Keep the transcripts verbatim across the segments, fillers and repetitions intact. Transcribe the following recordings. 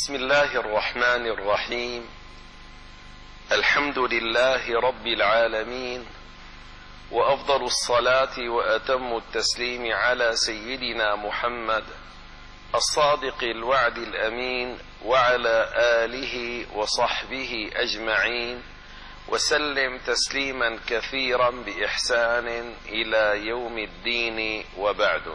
بسم الله الرحمن الرحيم. الحمد لله رب العالمين، وأفضل الصلاة وأتم التسليم على سيدنا محمد الصادق الوعد الأمين، وعلى آله وصحبه أجمعين، وسلم تسليما كثيرا بإحسان إلى يوم الدين، وبعد.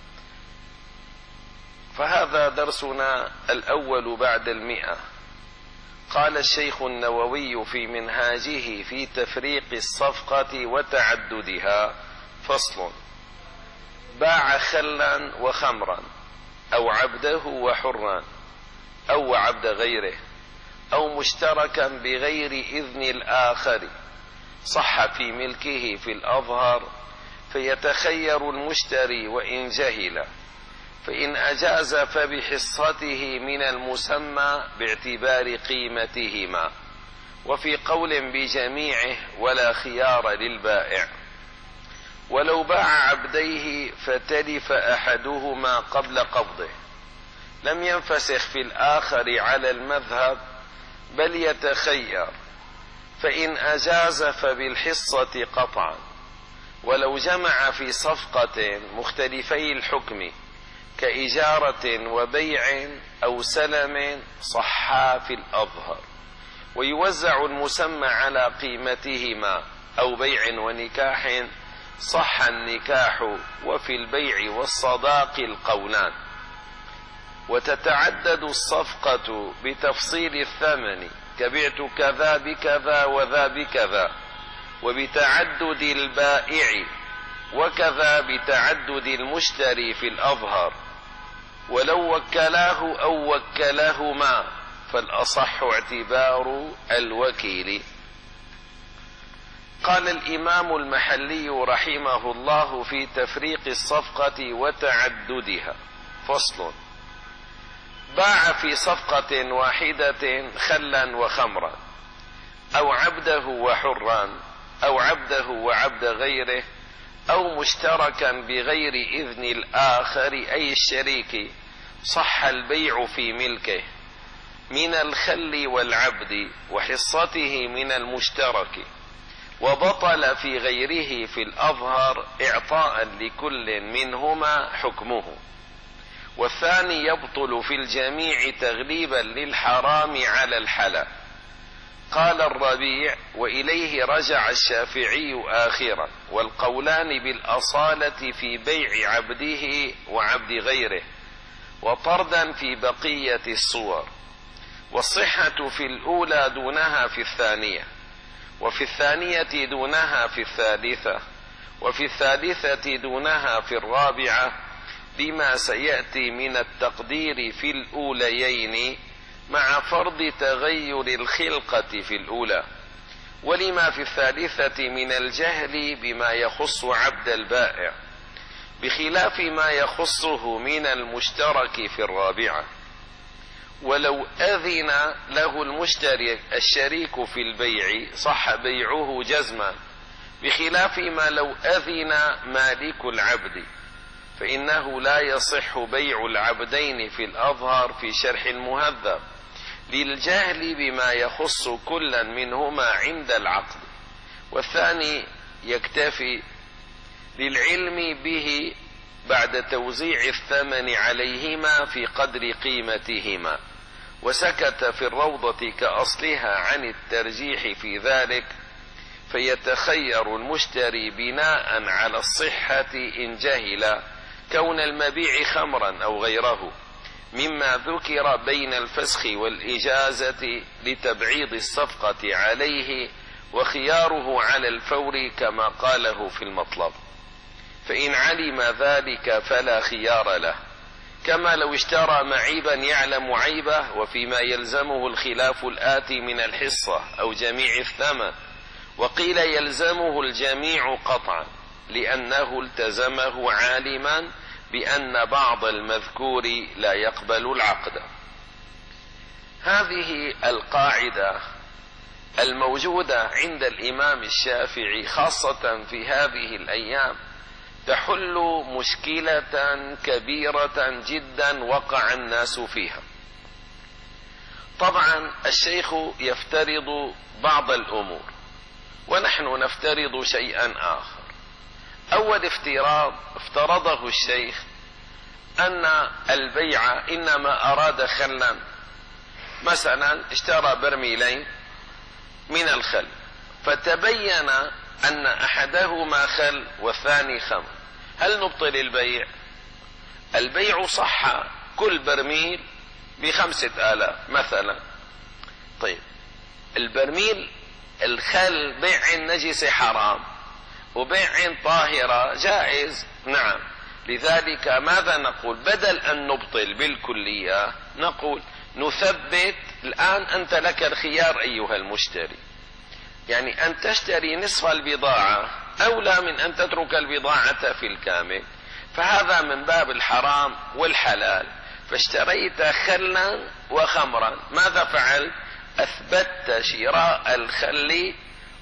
فهذا درسنا الأول بعد المئة. قال الشيخ النووي في منهاجه في تفريق الصفقة وتعددها: فصل: باع خلا وخمرا أو عبده وحرا أو عبد غيره أو مشتركا بغير إذن الآخر، صح في ملكه في الأظهر، فيتخير المشتري وإن جهل، فإن أجاز فبحصته من المسمى باعتبار قيمتهما، وفي قول بجميعه ولا خيار للبائع. ولو باع عبديه فتلف أحدهما قبل قبضه لم ينفسخ في الآخر على المذهب، بل يتخير، فإن أجاز فبالحصة قطعا. ولو جمع في صفقة مختلفي الحكم كإجارة وبيع أو سلم صحا في الأظهر، ويوزع المسمى على قيمتهما، أو بيع ونكاح صح النكاح، وفي البيع والصداق القولان. وتتعدد الصفقة بتفصيل الثمن، كبعت كذا بكذا وذا بكذا، وبتعدد البائع، وكذا بتعدد المشتري في الأظهر. ولو وكلاه أو وكلهما فالأصح اعتبار الوكيل. قال الإمام المحلي رحمه الله في تفريق الصفقة وتعددها: فصل: باع في صفقة واحدة خلا وخمرا أو عبده وحرا أو عبده وعبد غيره أو مشتركا بغير إذن الآخر أي الشريك، صح البيع في ملكه من الخل والعبد وحصته من المشترك، وبطل في غيره في الأظهر إعطاء لكل منهما حكمه. والثاني يبطل في الجميع تغليبا للحرام على الحلال. قال الربيع: وإليه رجع الشافعي آخرا، والقولان بالأصالة في بيع عبده وعبد غيره، وطردا في بقية الصور. والصحة في الأولى دونها في الثانية، وفي الثانية دونها في الثالثة، وفي الثالثة دونها في الرابعة، بما سيأتي من التقدير في الأوليين، مع فرض تغير الخلقة في الأولى، ولما في الثالثة من الجهل بما يخص عبد البائع، بخلاف ما يخصه من المشترك في الرابعة. ولو أذن له المشترك الشريك في البيع صح بيعه جزما، بخلاف ما لو أذن مالك العبد، فإنه لا يصح بيع العبدين في الأظهر في شرح المهذب، للجهل بما يخص كلا منهما عند العقد. والثاني يكتفي للعلم به بعد توزيع الثمن عليهما في قدر قيمتهما، وسكت في الروضة كأصلها عن الترجيح في ذلك، فيتخير المشتري بناء على الصحة إن جهل كون المبيع خمرا أو غيره مما ذكر بين الفسخ والإجازة لتبعيض الصفقة عليه، وخياره على الفور كما قاله في المطلب. فإن علم ذلك فلا خيار له، كما لو اشترى معيبا يعلم عيبه وفيما يلزمه الخلاف الآتي من الحصة أو جميع الثمن، وقيل يلزمه الجميع قطعا لأنه التزمه عالما بأن بعض المذكور لا يقبل العقد. هذه القاعدة الموجودة عند الإمام الشافعي خاصة في هذه الأيام تحل مشكلة كبيرة جدا وقع الناس فيها. طبعا الشيخ يفترض بعض الأمور ونحن نفترض شيئا آخر. أول افتراض افترضه الشيخ أن البيع إنما أراد خلا، مثلا اشترى برميلين من الخل فتبين أن أحدهما خل والثاني خمر، هل نبطل البيع؟ البيع صح كل برميل بخمسة آلاف مثلا. طيب البرميل الخل بيع النجس حرام وبيع طاهرة جائز، نعم. لذلك ماذا نقول؟ بدل أن نبطل بالكلية نقول نثبت. الآن أنت لك الخيار أيها المشتري، يعني أن تشتري نصف البضاعة أولى من أن تترك البضاعة في الكامل، فهذا من باب الحرام والحلال. فاشتريت خلا وخمرا، ماذا فعلت؟ أثبتت شراء الخل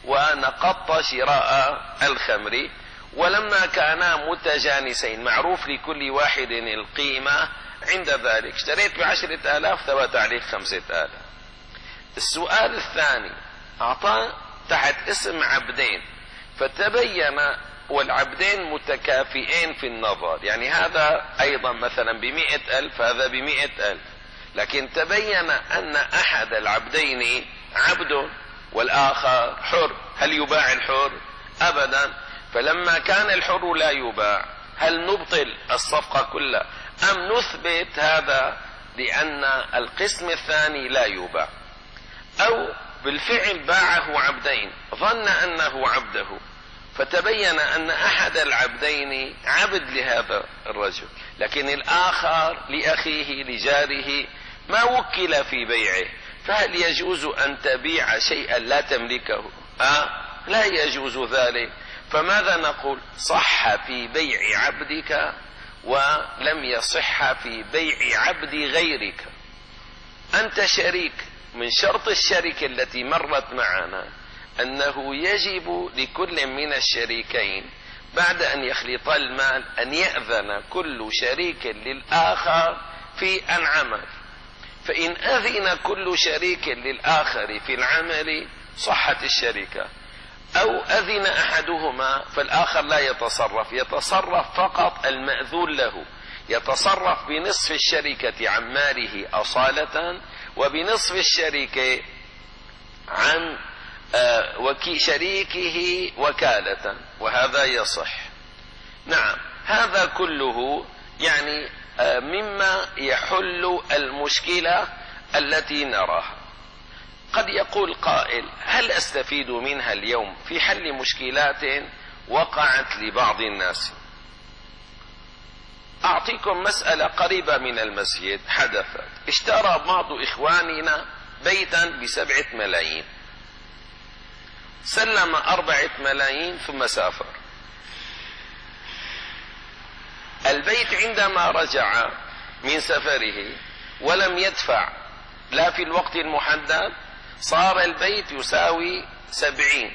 ونقضت شراء الخمر. ولما كانا متجانسين معروف لكل واحد القيمة، عند ذلك اشتريت بعشرة آلاف ثبت عليك خمسة آلاف. السؤال الثاني أعطى تحت اسم عبدين فتبين والعبدين متكافئين في النظر، يعني هذا أيضا مثلا بمئة ألف هذا بمئة ألف، لكن تبين أن أحد العبدين عبد والآخر حر، هل يباع الحر؟ أبدا. فلما كان الحر لا يباع هل نبطل الصفقة كلها أم نثبت هذا لأن القسم الثاني لا يباع؟ أو بالفعل باعه عبدين ظن أنه عبده فتبين أن أحد العبدين عبد لهذا الرجل لكن الآخر لأخيه لجاره ما وكل في بيعه، فهل يجوز أن تبيع شيئا لا تملكه؟ آه لا يجوز ذلك. فماذا نقول؟ صح في بيع عبدك ولم يصح في بيع عبد غيرك. أنت شريك، من شرط الشركة التي مرت معنا أنه يجب لكل من الشريكين بعد أن يخلط المال أن يأذن كل شريك للآخر في أن عمل، فإن أذن كل شريك للآخر في العمل صحت الشركة، أو أذن أحدهما فالآخر لا يتصرف، يتصرف فقط المأذون له، يتصرف بنصف الشركة عن ماله أصالة وبنصف الشركة عن وكي شريكه وكالة، وهذا يصح. نعم هذا كله يعني مما يحل المشكلة التي نراها. قد يقول قائل هل أستفيد منها اليوم في حل مشكلات وقعت لبعض الناس؟ أعطيكم مسألة قريبة من المسجد حدثت. اشترى بعض إخواننا بيتا بسبعة ملايين، سلم أربعة ملايين ثم سافر. البيت عندما رجع من سفره ولم يدفع لا في الوقت المحدد صار البيت يساوي سبعين،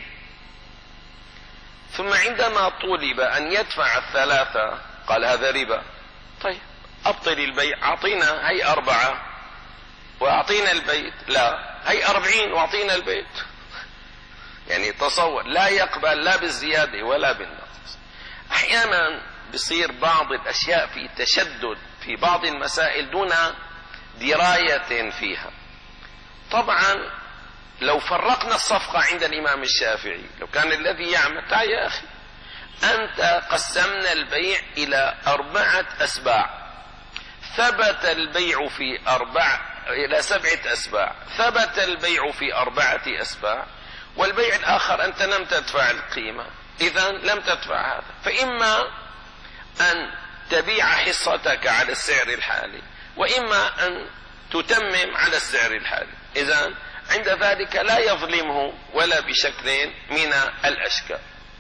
ثم عندما طولب أن يدفع الثلاثة قال هذا ربا. طيب أبطل البيع، أعطينا هي أربعة وأعطينا البيت، لا هي أربعين وأعطينا البيت. يعني تصور لا يقبل لا بالزيادة ولا بالنقص. أحيانا بصير بعض الأشياء في تشدد في بعض المسائل دون دراية فيها. طبعا لو فرقنا الصفقة عند الإمام الشافعي لو كان الذي يعمل تعال يا أخي أنت قسمنا البيع إلى أربعة أسباع، ثبت البيع في أربع إلى سبعة أسباع، ثبت البيع في أربعة أسباع، والبيع الآخر أنت لم تدفع القيمة، إذن لم تدفع هذا، فإما أن تبيع حصتك على السعر الحالي وإما أن تتمم على السعر الحالي. إذن عند ذلك لا يظلمه ولا بشكل من الأشكال.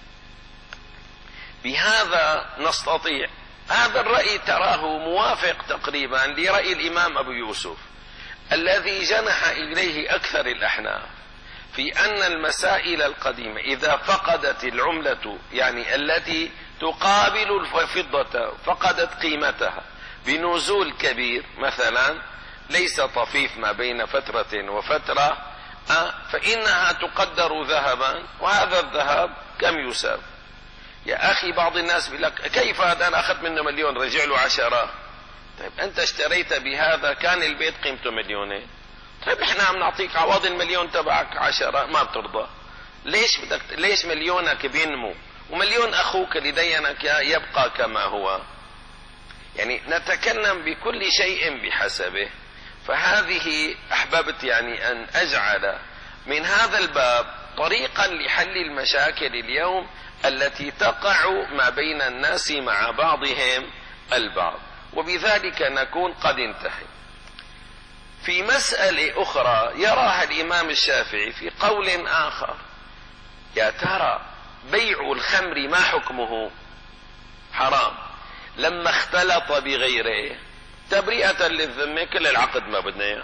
بهذا نستطيع هذا الرأي تراه موافق تقريبا لرأي الإمام أبو يوسف الذي جنح إليه أكثر الأحناف في أن المسائل القديمة إذا فقدت العملة يعني التي تقابل الفضة فقدت قيمتها بنزول كبير مثلا ليس طفيف ما بين فترة وفترة أه فإنها تقدر ذهبا، وهذا الذهب كم يساوي؟ يا أخي بعض الناس بيقول لك كيف هذا أنا أخذت منه مليون رجع له عشرة. طيب أنت اشتريت بهذا كان البيت قيمته مليونين، طيب إحنا عم نعطيك عوض المليون تبعك عشرة، ما بترضى. ليش بدك ليش مليونك بينمو ومليون أخوك اللي دينك يبقى كما هو؟ يعني نتكلم بكل شيء بحسبه. فهذه أحببت يعني أن أجعل من هذا الباب طريقا لحل المشاكل اليوم التي تقع ما بين الناس مع بعضهم البعض، وبذلك نكون قد انتهي. في مسألة أخرى يراها الإمام الشافعي في قول آخر، يا ترى بيع الخمر ما حكمه؟ حرام لما اختلط بغيره، تبرئة للذمة، كل العقد ما بدنا اياه.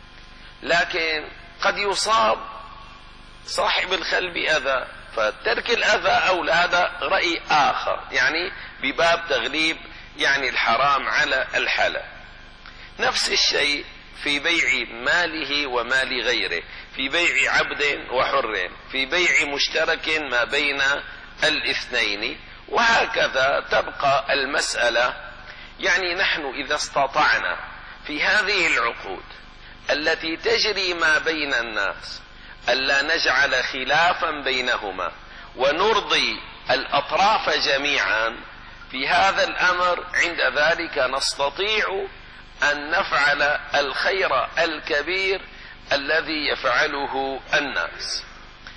لكن قد يصاب صاحب الخل بأذى، فترك الأذى أولى. هذا رأي آخر يعني بباب تغليب يعني الحرام على الحلال. نفس الشيء في بيع ماله ومال غيره، في بيع عبد وحر، في بيع مشترك ما بين الاثنين، وهكذا تبقى المسألة. يعني نحن إذا استطعنا في هذه العقود التي تجري ما بين الناس ألا نجعل خلافا بينهما ونرضي الأطراف جميعا في هذا الأمر، عند ذلك نستطيع أن نفعل الخير الكبير الذي يفعله الناس،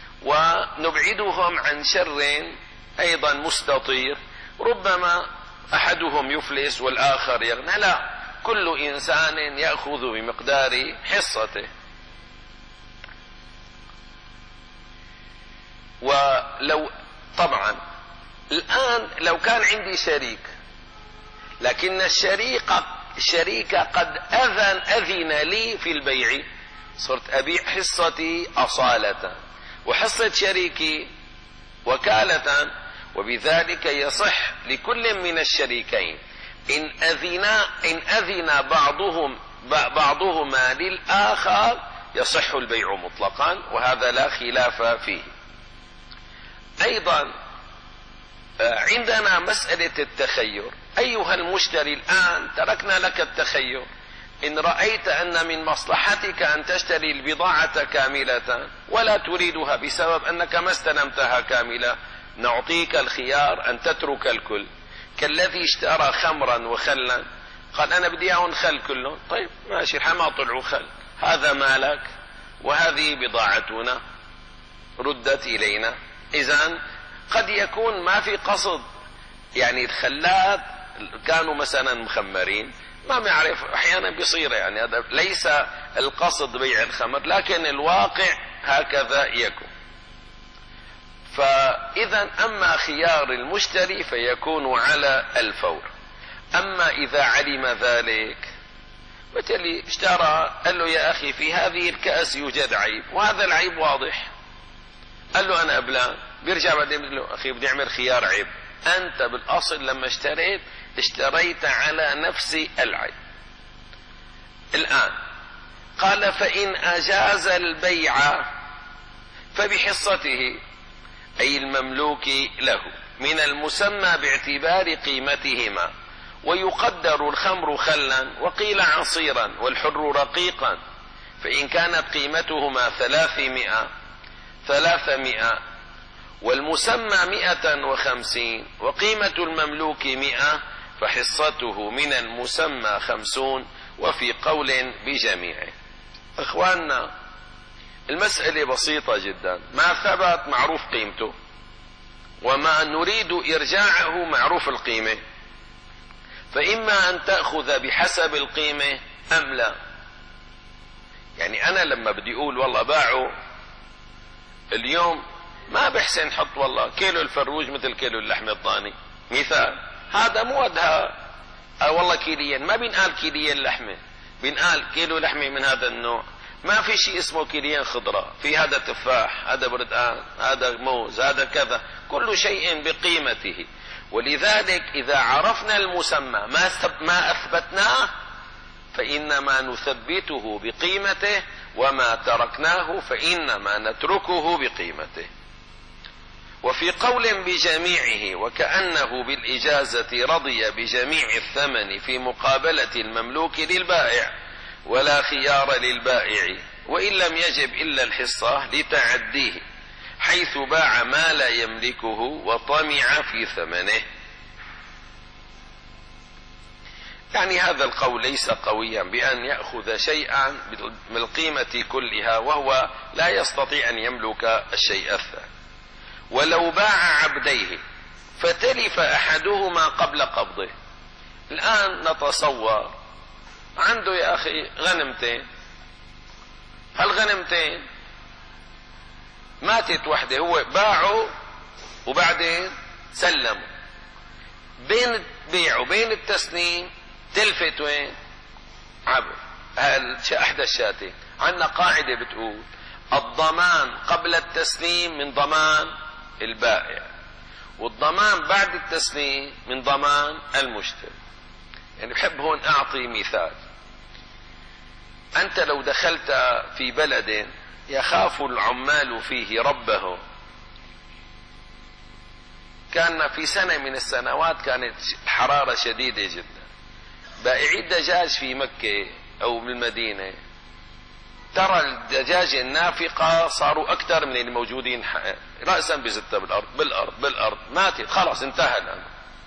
ونبعدهم عن شر أيضا مستطير، ربما أحدهم يفلس والآخر يغنى. لا، كل إنسان يأخذ بمقدار حصته. ولو طبعا الآن لو كان عندي شريك، لكن الشريك الشريك قد أذن أذن لي في البيع، صرت أبيع حصتي أصالة وحصة شريكي وكالة، وبذلك يصح لكل من الشريكين إن أذنا إن أذن بعضهم بعضهما للآخر يصح البيع مطلقا، وهذا لا خلاف فيه. أيضا عندنا مسألة التخير. أيها المشتري، الآن تركنا لك التخير، إن رأيت أن من مصلحتك أن تشتري البضاعة كاملة ولا تريدها بسبب أنك ما استلمتها كاملة، نعطيك الخيار أن تترك الكل. كالذي اشترى خمرا وخلا، قال أنا بدي اياهم خل كلهم، طيب ماشي، ما طلعوا خل، هذا مالك وهذه بضاعتنا ردت إلينا. إذن قد يكون ما في قصد، يعني الخلات كانوا مثلا مخمرين، ما بنعرف، أحيانا بيصير، يعني هذا ليس القصد بيع الخمر، لكن الواقع هكذا يكون. فإذا أما خيار المشتري فيكون على الفور. أما إذا علم ذلك، مثل اشترى قال له يا أخي في هذه الكأس يوجد عيب، وهذا العيب واضح، قال له أنا أبلان، بيرجع بعدين بيقول له أخي بدي أعمل خيار عيب. أنت بالأصل لما اشتريت اشتريت على نفس العيب. الآن قال فإن أجاز البيع فبحصته، أي المملوك له، من المسمى باعتبار قيمتهما، ويقدر الخمر خلا وقيل عصيرا والحر رقيقا، فإن كانت قيمتهما ثلاثمائة ثلاثمائة والمسمى مئة وخمسين وقيمة المملوك مئة، فحصته من المسمى خمسون، وفي قول بجميعه. اخواننا، المسألة بسيطة جدا، ما ثبت معروف قيمته، وما نريد إرجاعه معروف القيمة، فإما أن تأخذ بحسب القيمة أم لا. يعني أنا لما بدي أقول والله باعوا اليوم، ما بحسن حط والله كيلو الفروج مثل كيلو اللحم الضاني مثال، هذا مو ودها والله كيليين، ما بينقال كيليين لحمة، بينقال كيلو لحمة من هذا النوع. ما في شيء اسمه كيليين خضرة، في هذا تفاح، هذا بردقان، هذا موز، هذا كذا، كل شيء بقيمته. ولذلك إذا عرفنا المسمى ما ما أثبتناه فإنما نثبته بقيمته، وما تركناه فإنما نتركه بقيمته. وفي قول بجميعه وكأنه بالإجازة رضي بجميع الثمن في مقابلة المملوك للبائع، ولا خيار للبائع، وإن لم يجب إلا الحصة لتعديه، حيث باع ما لا يملكه وطمع في ثمنه. يعني هذا القول ليس قويا بأن يأخذ شيئا من القيمة كلها وهو لا يستطيع أن يملك الشيء الثاني. ولو باع عبديه فتلف أحدهما قبل قبضه. الآن نتصور عنده يا أخي غنمتين، هالغنمتين ماتت وحده، هو باعه وبعدين سلمه، بين البيع وبين التسليم تلفت وين؟ عبد. احدى الشاتين. عندنا قاعدة بتقول الضمان قبل التسليم من ضمان البائع، والضمان بعد التسليم من ضمان المشتري. يعني بحب هون اعطي مثال. انت لو دخلت في بلد يخاف العمال فيه ربهم، كان في سنة من السنوات كانت الحرارة شديدة جدا، بائعي الدجاج في مكة او بالمدينة ترى الدجاج النافقة صاروا اكثر من اللي موجودين رأسا بزتة بالارض بالارض بالارض، ماتت خلاص انتهى الامر.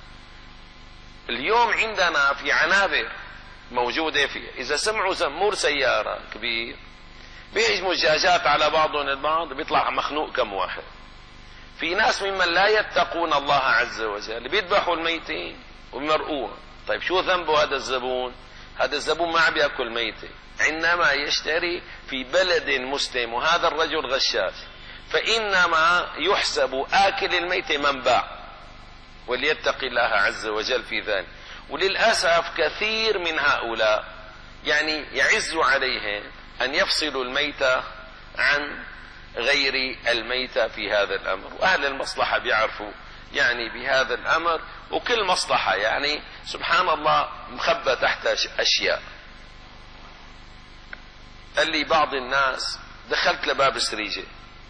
اليوم عندنا في عنابر موجودة فيها، اذا سمعوا زمور سيارة كبير بيهجموا الدجاجات على بعضهم البعض، بيطلع مخنوق كم واحد. في ناس ممن لا يتقون الله عز وجل بيذبحوا الميتين وبيمرقوها. طيب شو ذنبه هذا الزبون؟ هذا الزبون ما عم ياكل ميتة، عندما يشتري في بلد مسلم وهذا الرجل غشاش فإنما يحسب آكل الميتة من باع، وليتقي الله عز وجل في ذلك. وللأسف كثير من هؤلاء يعني يعز عليهم أن يفصلوا الميتة عن غير الميتة في هذا الأمر، وأهل المصلحة بيعرفوا يعني بهذا الأمر، وكل مصلحة يعني سبحان الله مخبى تحت أشياء. قال لي بعض الناس دخلت لباب سريجة،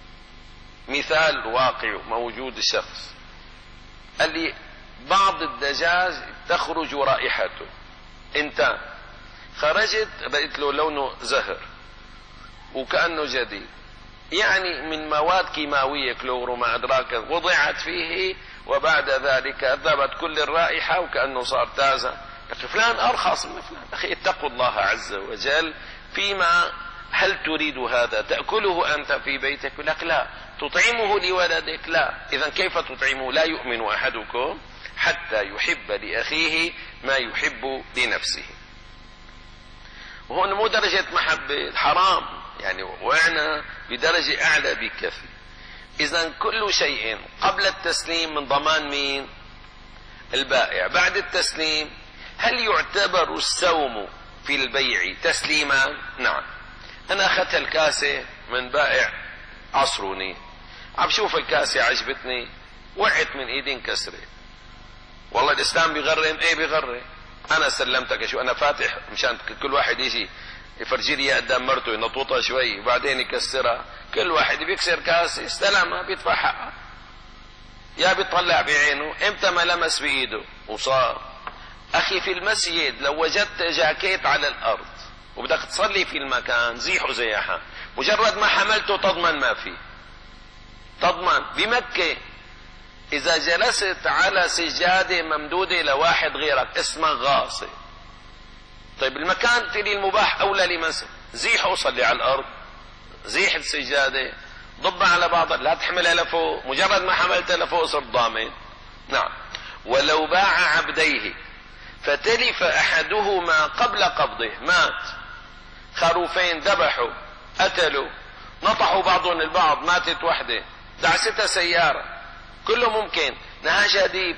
مثال واقع موجود الشخص، قال لي بعض الدجاج تخرج رائحته، انت خرجت بقيت له لونه زهر وكأنه جديد، يعني من مواد كيماوية كلورو ما أدراك وضعت فيه، وبعد ذلك ذهبت كل الرائحة وكأنه صار تازة. فلان أرخص من فلان. أخي اتقوا الله عز وجل فيما هل تريد هذا تأكله أنت في بيتك؟ لك لا. تطعمه لولدك؟ لا. إذا كيف تطعمه؟ لا يؤمن أحدكم حتى يحب لأخيه ما يحب لنفسه. وهون مو درجة محبة حرام، يعني وعنا بدرجة أعلى بكثير. إذا كل شيء قبل التسليم من ضمان مين؟ البائع. بعد التسليم هل يعتبر السوم في البيع تسليما؟ نعم. أنا أخذت الكاسة من بائع عصروني، عم شوف الكاسة عجبتني، وقعت من إيدي انكسرت. والله الإسلام بيغرم؟ إيه بيغرم. أنا سلمتك شو أنا فاتح مشان كل واحد يجي يفرجي لي قدام مرته ينطوطها شوي وبعدين يكسرها. كل واحد بيكسر كاسة استلمها بيدفع حقها، يا بيطلع بعينه امتى ما لمس بإيده وصار. أخي في المسجد لو وجدت جاكيت على الأرض وبدك تصلي في المكان زيحه زياحة، مجرد ما حملته تضمن ما فيه، تضمن. بمكة إذا جلست على سجادة ممدودة لواحد غيرك اسمك غاصب، طيب المكان تلي المباح أولى لمن زيحه وصلي على الأرض، زيح السجادة ضبها على بعضها، لا تحملها لفوق، مجرد ما حملتها لفوق صرت ضامن. نعم. ولو باع عبديه فتلف أحدهما قبل قبضه، مات خروفين ذبحوا قتلوا نطحوا بعضهم البعض، ماتت وحده، دعستها سيارة، كله ممكن، نهاش أديب،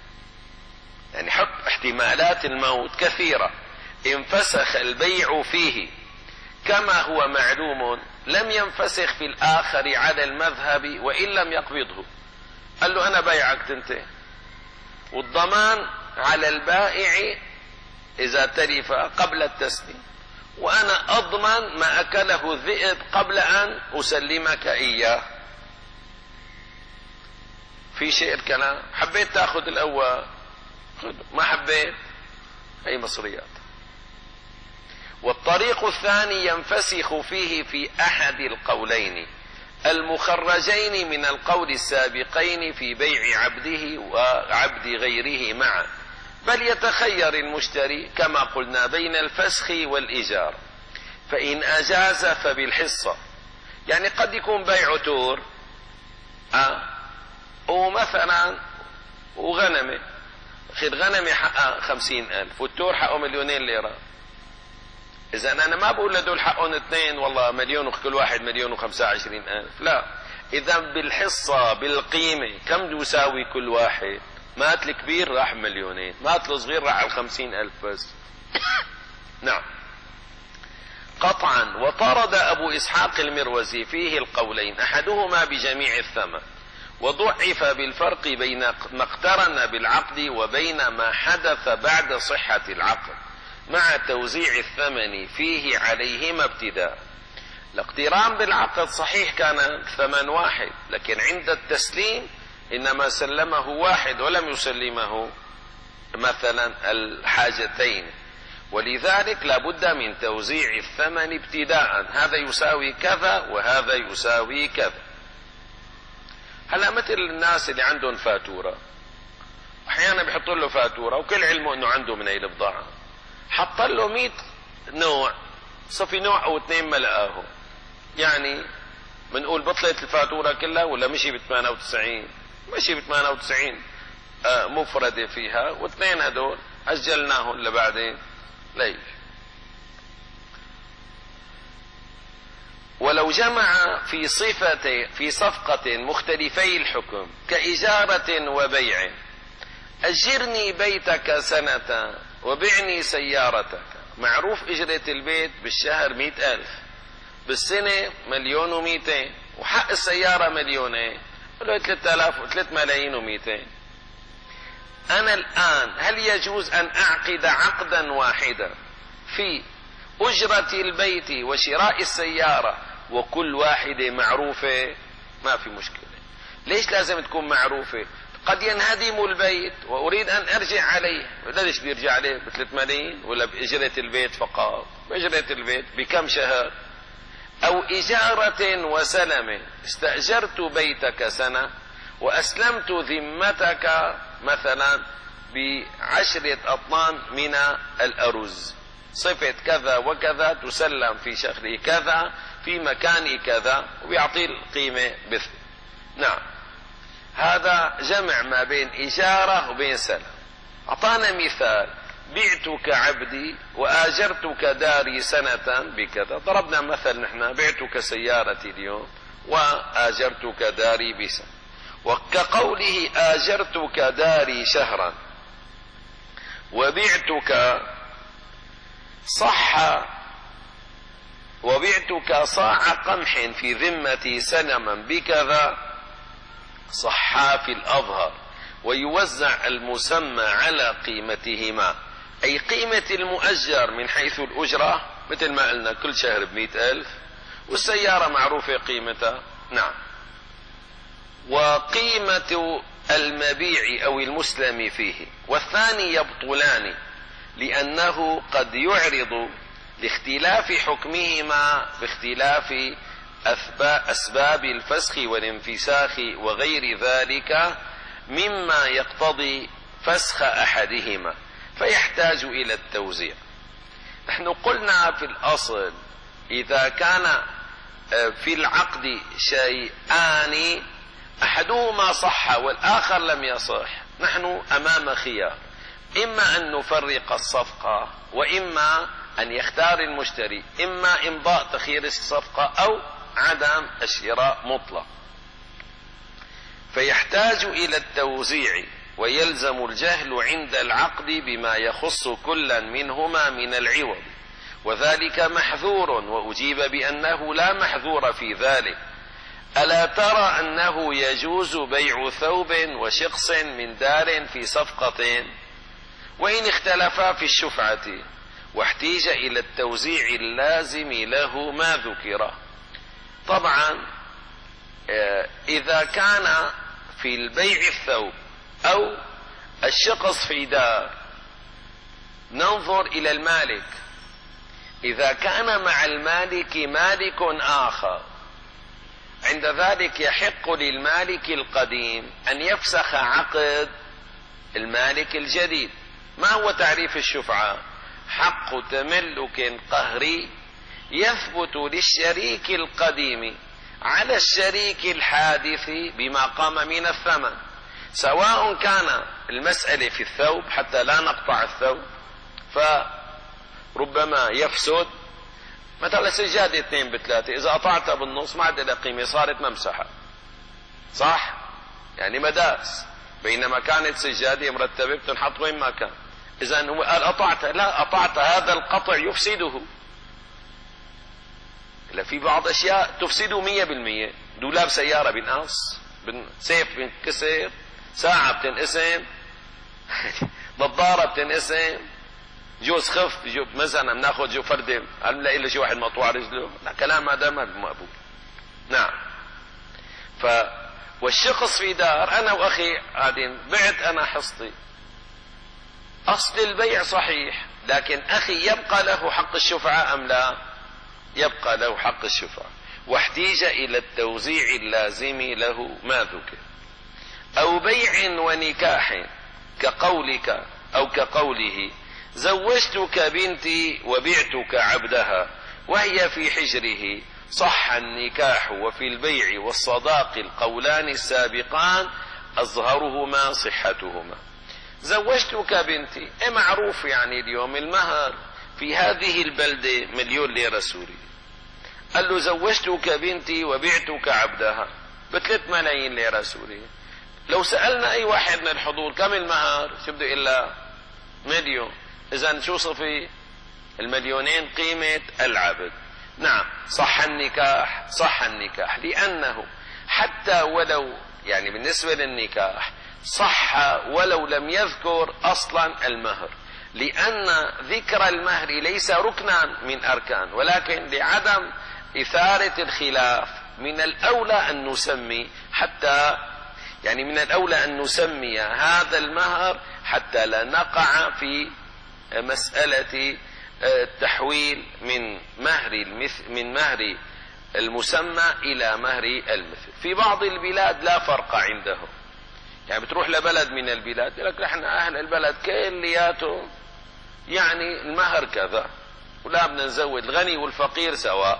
يعني حط احتمالات الموت كثيرة. انفسخ البيع فيه كما هو معلوم لم ينفسخ في الآخر على المذهب وإن لم يقبضه. قال له أنا بايعك تنتهي، والضمان على البائع إذا تلف قبل التسليم، وأنا أضمن ما أكله الذئب قبل أن أسلمك إياه. في شيء الكلام، حبيت تأخذ الأول خذ، ما حبيت أي مصريات. والطريق الثاني ينفسخ فيه في أحد القولين المخرجين من القول السابقين في بيع عبده وعبد غيره معا، بل يتخير المشتري كما قلنا بين الفسخ والإيجار، فإن أجاز فبالحصة. يعني قد يكون بيع تور أه ومثلا وغنمة، خذ غنمة حقها خمسين ألف والتور حقه مليونين ليرة. إذا أنا ما بقول لدول حقهم اثنين والله مليون وكل واحد مليون وخمسة وعشرين ألف، لا، إذا بالحصة بالقيمة كم يساوي كل واحد؟ مات الكبير راح مليونين، مات الصغير راح على خمسين ألف بس. نعم قطعا. وطرد أبو إسحاق المروزي فيه القولين، أحدهما بجميع الثمن، وضعف بالفرق بين ما اقترن بالعقد وبين ما حدث بعد صحة العقد مع توزيع الثمن فيه عليهما ابتداء. الاقتران بالعقد صحيح كان ثمن واحد، لكن عند التسليم إنما سلمه واحد ولم يسلمه مثلا الحاجتين، ولذلك لابد من توزيع الثمن ابتداء، هذا يساوي كذا وهذا يساوي كذا. هلا مثل الناس اللي عندهم فاتورة، احيانا بيحط له فاتورة وكل علمه انه عنده من هي البضاعة، حط له مئة نوع، صفي نوع او اثنين ما لقاه، يعني بنقول بطلت الفاتورة كلها ولا مشي ب ثمانية وتسعين؟ مشي ب ثمانية وتسعين آه مفردة فيها، واثنين هدول أجلناهم لبعدين. ليش؟ ولو جمع في صفة في صفقة مختلفي الحكم كإجارة وبيع، أجرني بيتك سنة وبعني سيارتك، معروف إجرة البيت بالشهر مئة ألف، بالسنة مليون ومئتين، وحق السيارة مليونين، له ثلاثة آلاف وثلاث ملايين ومئتين. أنا الآن هل يجوز أن أعقد عقدا واحدا في أجرة البيت وشراء السيارة وكل واحدة معروفة؟ ما في مشكلة. ليش لازم تكون معروفة؟ قد ينهدم البيت وأريد أن أرجع عليه، ليش بيرجع عليه بثلاث ملايين ولا بإجرة البيت فقط؟ بإجرة البيت بكم شهر؟ أو إجارة وسلم، استأجرت بيتك سنة وأسلمت ذمتك مثلا بعشرة أطنان من الأرز، صفة كذا وكذا تسلم في شهر كذا في مكان كذا، ويعطي القيمة مثل. نعم هذا جمع ما بين إجارة وبين سلم. أعطانا مثال، بعتك عبدي وآجرتك داري سنة بكذا، ضربنا مثل نحن بعتك سيارتي اليوم وآجرتك داري بسنة، وكقوله آجرتك داري شهرا وبعتك صح وبعتك صاع قمح في ذمتي سنما بكذا، صحا في الأظهر، ويوزع المسمى على قيمتهما، أي قيمة المؤجر من حيث الأجرة مثل ما قلنا كل شهر بمئة ألف، والسيارة معروفة قيمتها. نعم. وقيمة المبيع أو المسلم فيه، والثاني يبطلان لأنه قد يعرض لاختلاف حكمهما باختلاف أسباب الفسخ والانفساخ وغير ذلك مما يقتضي فسخ أحدهما فيحتاج إلى التوزيع. نحن قلنا في الأصل إذا كان في العقد شيئان أحدهما صح والآخر لم يصح، نحن أمام خيار، إما أن نفرق الصفقة وإما أن يختار المشتري، إما إمضاء تخيير الصفقة أو عدم الشراء مطلق، فيحتاج إلى التوزيع، ويلزم الجهل عند العقد بما يخص كلا منهما من العوض، وذلك محذور، وأجيب بأنه لا محذور في ذلك. ألا ترى أنه يجوز بيع ثوب وشقص من دار في صفقة، وإن اختلفا في الشفعة واحتيج إلى التوزيع اللازم له ما ذكر. طبعا إذا كان في البيع الثوب أو الشقص في دار ننظر إلى المالك. إذا كان مع المالك مالك آخر عند ذلك يحق للمالك القديم أن يفسخ عقد المالك الجديد. ما هو تعريف الشفعة؟ حق تملك قهري يثبت للشريك القديم على الشريك الحادث بما قام من الثمن، سواء كان المسألة في الثوب حتى لا نقطع الثوب فربما يفسد، مثلا سجادة اثنين بثلاثة إذا قطعتها بالنص ما عاد لها قيمة، صارت ممسحة، صح؟ يعني مداس، بينما كانت سجادة مرتبة بتنحط وين ما كان. إذا هو قال قطعتها، لا، قطعت هذا القطع يفسده. لا، في بعض أشياء تفسده مية بالمية. دولاب سيارة بينقص، سيف بينكسر، ساعة بتنقسم، نظارة بتنقسم، جوز خف، جو مثلا بناخذ جو فردة هل بنلاقي له شي واحد مقطوع رجله؟ لا، كلام هذا ما مقبول. نعم. ف والشخص في دار انا واخي قاعدين، بعت انا حصتي، اصل البيع صحيح، لكن اخي يبقى له حق الشفعة ام لا؟ يبقى له حق الشفعة، واحتيج الى التوزيع اللازم له ما ذكر. او بيع ونكاح كقولك او كقوله زوجتك بنتي وبعتك عبدها وهي في حجره، صح النكاح وفي البيع والصداق القولان السابقان أظهرهما صحتهما. زوجتك بنتي، إيه معروف يعني اليوم المهر في هذه البلدة مليون ليرة سوري. قال له زوجتك بنتي وبعتك عبدها بثلاث ملايين ليرة سوري. لو سألنا أي واحد من الحضور كم المهر شو بده إلا مليون. إذن شو صفي المليونين قيمة العبد. نعم، صح النكاح، صح النكاح، لأنه حتى ولو يعني بالنسبة للنكاح صح ولو لم يذكر أصلا المهر، لأن ذكر المهر ليس ركنا من أركان، ولكن لعدم إثارة الخلاف من الأولى أن نسمي حتى يعني من الأولى أن نسمي هذا المهر حتى لا نقع في مسألة التحويل من مهر المثل من مهر المسمى إلى مهر المثل. في بعض البلاد لا فرق عندهم، يعني بتروح لبلد من البلاد يقول لك نحن أهل البلد كلياتهم يعني المهر كذا، ولا بدنا نزود الغني والفقير سواء.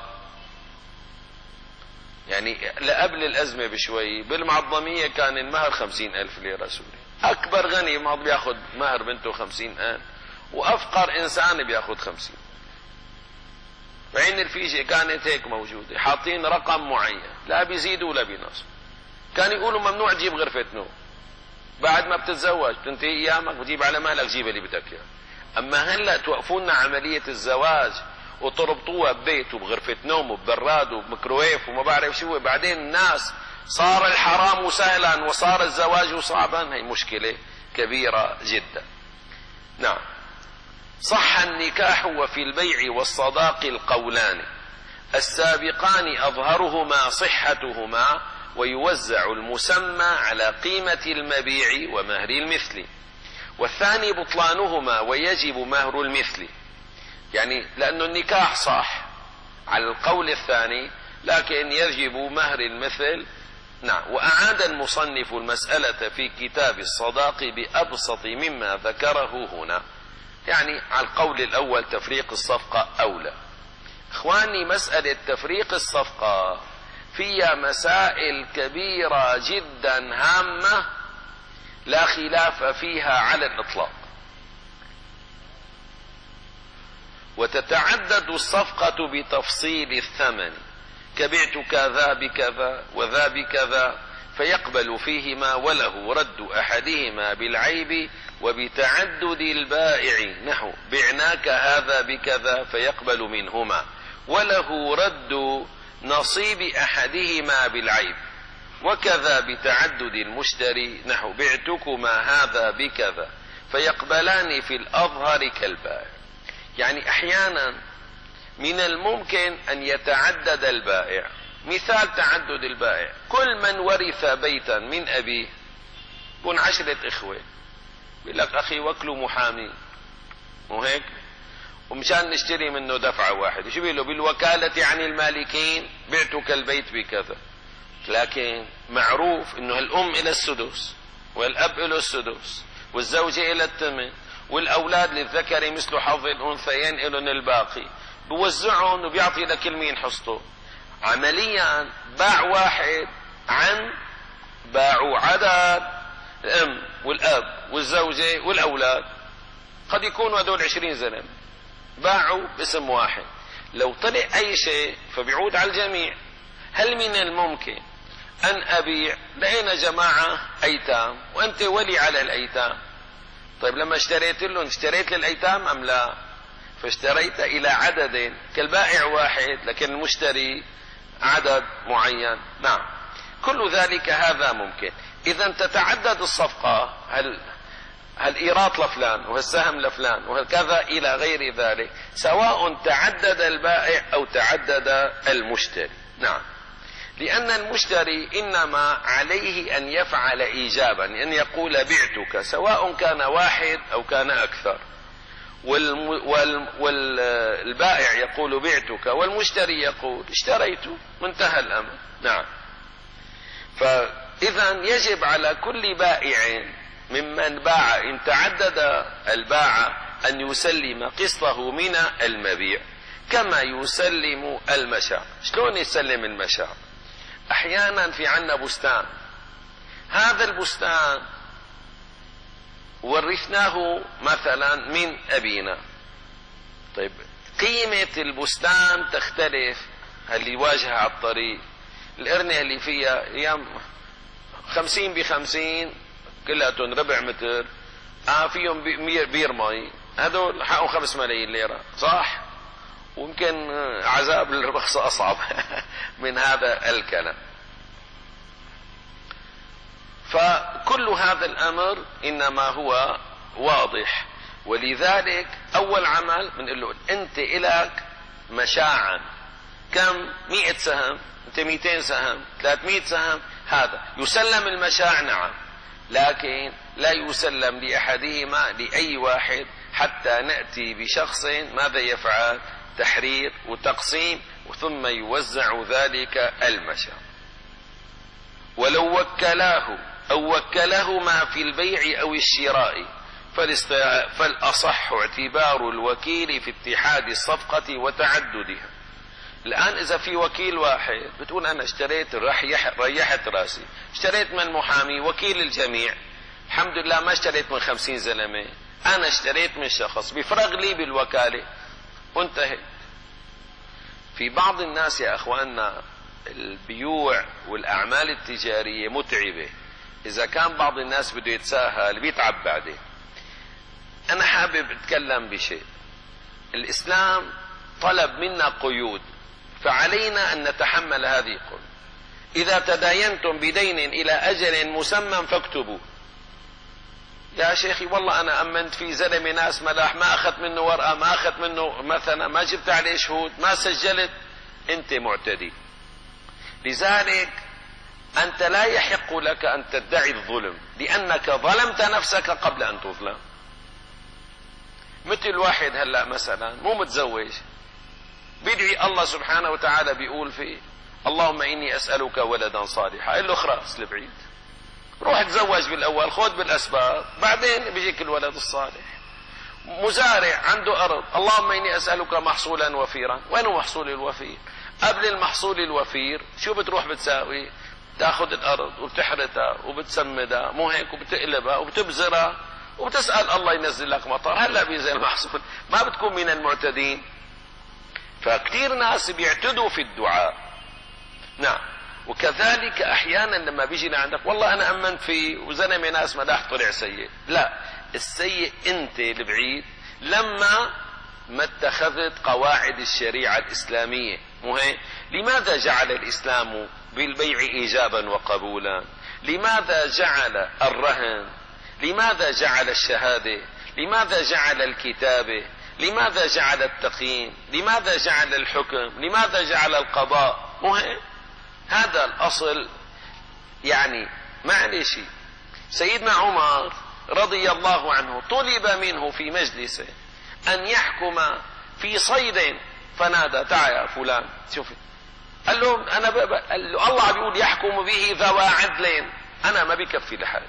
يعني لقبل الأزمة بشوي بالمعظمية كان المهر خمسين ألف ليرة سوري، أكبر غني ما بياخد مهر بنته خمسين ألف، وأفقر إنسان بياخد خمسين. فعين الفيشة كانت هيك موجودة، حاطين رقم معين لا بيزيد ولا بينقص. كان يقولوا ممنوع تجيب غرفة نوم، بعد ما بتتزوج تنتهي أيامك بتجيب على مهلك جيب اللي بدك إياه. أما هلا توقفونا عملية الزواج وتربطوها ببيت وبغرفة نوم وببراد وبميكروويف وما بعرف شو، بعدين الناس صار الحرام سهلا وصار الزواج صعبا، هي مشكلة كبيرة جدا. نعم، صح النكاح وفي البيع والصداق القولان السابقان أظهرهما صحتهما، ويوزع المسمى على قيمة المبيع ومهر المثل، والثاني بطلانهما ويجب مهر المثل. يعني لأنه النكاح صح على القول الثاني لكن يجب مهر المثل. نعم. وأعاد المصنف المسألة في كتاب الصداق بأبسط مما ذكره هنا، يعني على القول الأول تفريق الصفقة أولى. إخواني، مسألة تفريق الصفقة فيها مسائل كبيرة جدا هامة لا خلاف فيها على الإطلاق، وتتعدد الصفقة بتفصيل الثمن، كبعت كذا بكذا وذا بكذا، فيقبل فيهما وله رد أحدهما بالعيب، وبتعدد البائع نحو بعناك هذا بكذا فيقبل منهما وله رد نصيب أحدهما بالعيب، وكذا بتعدد المشتري نحو بعتكما هذا بكذا فيقبلان في الأظهر كالبائع. يعني أحيانا من الممكن أن يتعدد البائع. مثال تعدد البائع: كل من ورث بيتا من أبيه، يكون عشرة إخوة، يقول لك أخي وكله محامي، مو هيك؟ ومشان نشتري منه دفعة واحد، شو بيقول له؟ بالوكالة عن المالكين بعتك البيت بكذا. لكن معروف انه الام الى السدس والاب الى السدس والزوجة الى الثمن والاولاد للذكر مثل حظ الانثيين الى الباقي، بوزعهم وبيعطي لكل مين حصته. عمليا باع واحد عن باعوا عدد الام والاب والزوجة والاولاد، قد يكونوا هذول عشرين زلمة باعوا باسم واحد. لو طلع اي شيء فبيعود على الجميع. هل من الممكن ان ابيع لقينا جماعة ايتام وانت ولي على الايتام؟ طيب لما اشتريت لهم اشتريت للايتام ام لا؟ فاشتريت الى عدد كالبائع واحد لكن المشتري عدد معين. نعم، كل ذلك هذا ممكن. اذا تتعدد الصفقة، هل هالإيراد لفلان وهالسهم لفلان وهكذا إلى غير ذلك، سواء تعدد البائع أو تعدد المشتري. نعم، لأن المشتري إنما عليه أن يفعل إيجابا، أن يقول بعتك، سواء كان واحد أو كان أكثر، والم... وال... والبائع يقول بعتك والمشتري يقول اشتريت، منتهى الأمر. نعم، فإذا يجب على كل بائع ممن باع إن تعدد الباعة أن يسلم قسطه من المبيع كما يسلم المشاع. شلون يسلم المشاع؟ أحيانا في عنا بستان، هذا البستان ورثناه مثلا من أبينا. طيب قيمة البستان تختلف، اللي واجهة على الطريق القرنة اللي فيها أيام خمسين بخمسين كلاتهم ربع متر، آه فيهم بير مي، هذول حقهم خمس ملايين ليرة، صح؟ ويمكن عذاب الرخص أصعب من هذا الكلام. فكل هذا الأمر إنما هو واضح، ولذلك أول عمل بنقول له أنت إلك مشاعا كم؟ مئة سهم، أنت مئتين سهم، ثلاثمئة سهم، هذا يسلم المشاع. نعم، لكن لا يسلم لأحدهما لأي واحد حتى نأتي بشخص ماذا يفعل؟ تحرير وتقسيم، ثم يوزع ذلك المشاع. ولو وكلاه أو وكلهما في البيع أو الشراء فالأصح اعتبار الوكيل في اتحاد الصفقة وتعددها. الآن إذا في وكيل واحد بتقول أنا اشتريت ريحت راسي، اشتريت من محامي وكيل الجميع، الحمد لله ما اشتريت من خمسين زلمة، أنا اشتريت من شخص بيفرغ لي بالوكالة وانتهى. في بعض الناس يا أخواننا البيوع والأعمال التجارية متعبة، إذا كان بعض الناس بده يتساهل بيتعب بعدين. أنا حابب أتكلم بشيء. الإسلام طلب منا قيود، فعلينا أن نتحمل هذه القيود. إذا تداينتم بدين إلى أجل مسمى فاكتبوا. يا شيخي والله أنا أمنت في زلمة ناس ملاح، ما أخذت منه ورقة، ما أخذت منه مثلا، ما جبت عليه شهود، ما سجلت، أنت معتدي. لذلك أنت لا يحق لك أن تدعي الظلم، لأنك ظلمت نفسك قبل أن تظلم. مثل واحد هلأ مثلا مو متزوج، بيدعي الله سبحانه وتعالى بيقول فيه اللهم إني أسألك ولدا صالحا، قال له خلاص لبعيد، روح تزوج بالأول، خذ بالأسباب، بعدين بيجيك الولد الصالح. مزارع عنده أرض، اللهم إني أسألك محصولا وفيرا، وين محصول الوفير؟ قبل المحصول الوفير شو بتروح بتساوي؟ تاخذ الأرض وبتحرثها وبتسمدها، مو هيك، وبتقلبها وبتبذرها وبتسأل الله ينزل لك مطر. هلا بينزل المحصول، ما بتكون من المعتدين. فكتير ناس بيعتدوا في الدعاء. نعم، وكذلك احيانا لما بيجي لعندك والله انا امنت فيه وزلمه ناس مداح طلع سيء، لا، السيء انت البعيد لما ما اتخذت قواعد الشريعه الاسلاميه. مو هيك؟ لماذا جعل الاسلام بالبيع ايجابا وقبولا؟ لماذا جعل الرهن لماذا جعل الشهادة؟ لماذا جعل الكتابة؟ لماذا جعل التقييم؟ لماذا جعل الحكم؟ لماذا جعل القضاء؟ مهم. هذا الأصل. يعني معلش، سيدنا عمر رضي الله عنه طلب منه في مجلسه أن يحكم في صيد، فنادى تعال يا فلان. شوف، قال له أنا ب... قال له الله بيقول يحكم به ذوى عدل، أنا ما بكفي لحالي.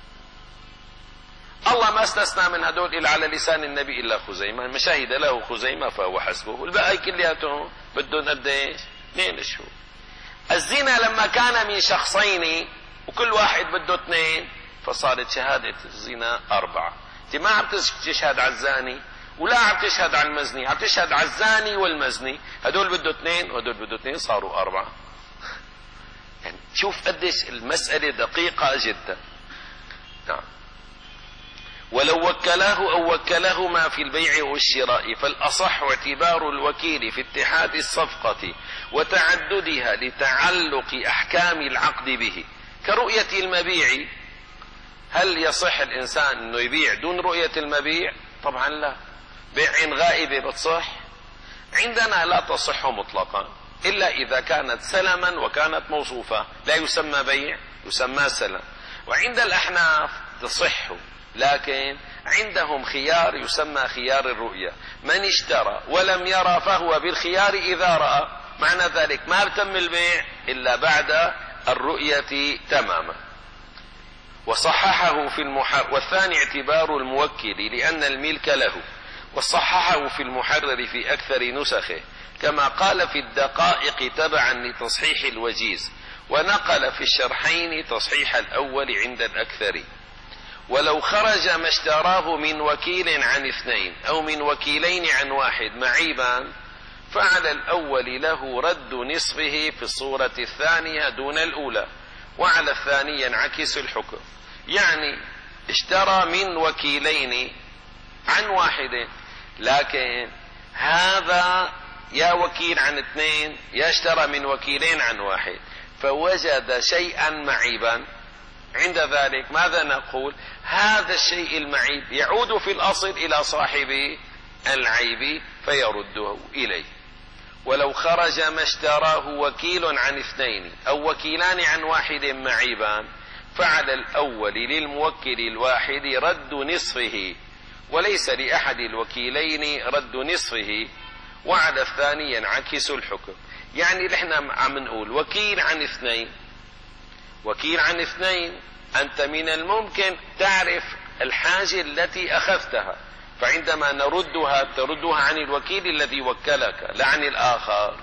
الله ما استثنى من هدول إلا على لسان النبي إلا خزيمة، ما شهد له خزيمة فهو حسبه، والباقي كلياتهم بدهم قديش؟ اثنين شهور. الزنا لما كان من شخصين وكل واحد بده اثنين، فصارت شهادة الزنا أربعة. انت ما عم تشهد على الزاني ولا عم تشهد على المزني، عم تشهد على الزاني والمزني، هدول بده اثنين وهدول بده اثنين، صاروا أربعة. يعني شوف قديش المسألة دقيقة جدا. نعم. ولو وكلاه أو وكلهما في البيع والشراء فالأصح اعتبار الوكيل في اتحاد الصفقة وتعددها لتعلق أحكام العقد به، كرؤية المبيع. هل يصح الإنسان أنه يبيع دون رؤية المبيع؟ طبعا لا. بيع غائبة بتصح؟ عندنا لا تصح مطلقا إلا إذا كانت سلما وكانت موصوفة، لا يسمى بيع، يسمى سلم. وعند الأحناف تصح، لكن عندهم خيار يسمى خيار الرؤية. من اشترى ولم يرى فهو بالخيار إذا رأى. معنى ذلك ما بتم البيع إلا بعد الرؤية تماما. وصححه في المحرر، والثاني اعتبار الموكل لأن الملك له، وصححه في المحرر في أكثر نسخه، كما قال في الدقائق تبعا لتصحيح الوجيز، ونقل في الشرحين تصحيح الأول عند الأكثر. ولو خرج ما اشتراه من وكيل عن اثنين أو من وكيلين عن واحد معيبا، فعلى الأول له رد نصفه في الصورة الثانية دون الأولى، وعلى الثاني ينعكس الحكم. يعني اشترى من وكيلين عن واحد، لكن هذا يا وكيل عن اثنين يا اشترى من وكيلين عن واحد، فوجد شيئا معيبا. عند ذلك ماذا نقول؟ هذا الشيء المعيب يعود في الأصل إلى صاحب العيب فيرده إليه. ولو خرج ما اشتراه وكيل عن اثنين أو وكيلان عن واحد معيبان، فعلى الأول للموكل الواحد رد نصفه، وليس لأحد الوكيلين رد نصفه، وعلى الثاني ينعكس الحكم. يعني نحن عم نقول وكيل عن اثنين، وكيل عن اثنين، أنت من الممكن تعرف الحاجة التي أخذتها، فعندما نردها تردها عن الوكيل الذي وكلك لا عن الآخر.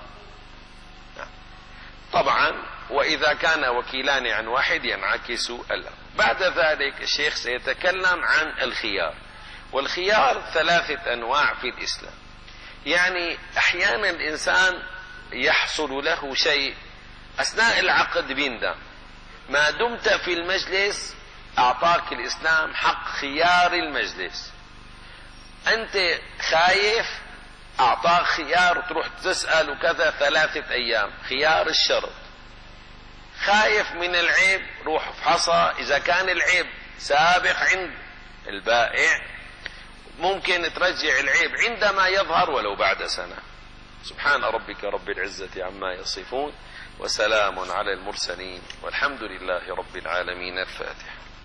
طبعا وإذا كان وكيلان عن واحد ينعكس الأمر. بعد ذلك الشيخ سيتكلم عن الخيار. والخيار ثلاثة أنواع في الإسلام. يعني أحيانا الإنسان يحصل له شيء أثناء العقد بيندم، ما دمت في المجلس أعطاك الإسلام حق خيار المجلس. أنت خايف، أعطاك خيار تروح تسأل وكذا ثلاثة أيام، خيار الشرط. خايف من العيب، روح افحصها، إذا كان العيب سابق عند البائع ممكن ترجع العيب عندما يظهر ولو بعد سنة. سبحان ربك رب العزة عما يصفون، وسلام على المرسلين، والحمد لله رب العالمين. الفاتحة.